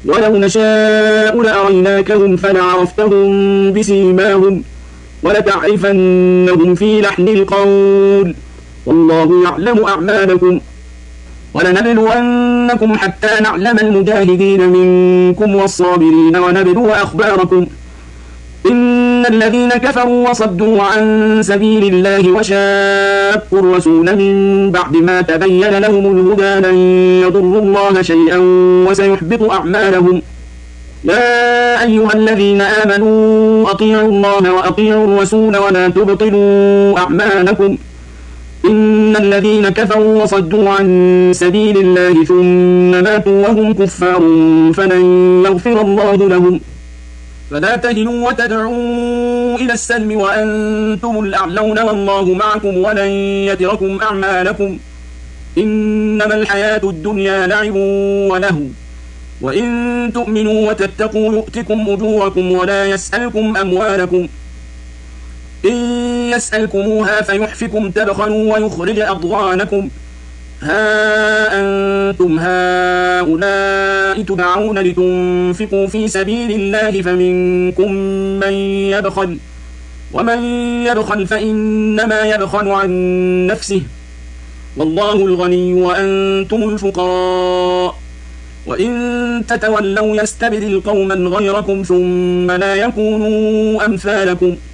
ولو نشاء لأريناكهم فلعرفتهم بسيماهم ولتعرفنهم في لحن القول والله يعلم أعمالكم ولنبلونكم حتى نعلم المجاهدين منكم والصابرين ونبلو أخباركم إن الذين كفروا وصدوا عن سبيل الله وشاقوا الرسول من بعد ما تبين لهم الهدى لن يضروا الله شيئا وسيحبط أعمالهم يا أيها الذين آمنوا أطيعوا الله وأطيعوا الرسول ولا تبطلوا أعمالكم إن الذين كفروا وصدوا عن سبيل الله ثم ماتوا وهم كفار فلن يغفر الله لهم فلا تهنوا وتدعوا إلى السلم وأنتم الأعلون والله معكم ولن يتركم أعمالكم إنما الحياة الدنيا لعب ولهو وإن تؤمنوا وتتقوا يؤتكم أجوركم ولا يسألكم أموالكم إن يسألكموها فيحفكم تبخلوا ويخرج أضغانكم ها أنتم هؤلاء تدعون لتنفقوا في سبيل الله فمنكم من يبخل ومن يبخل فإنما يبخل عن نفسه والله الغني وأنتم الفقراء وإن تتولوا يستبدل قوما غيركم ثم لا يكونوا أمثالكم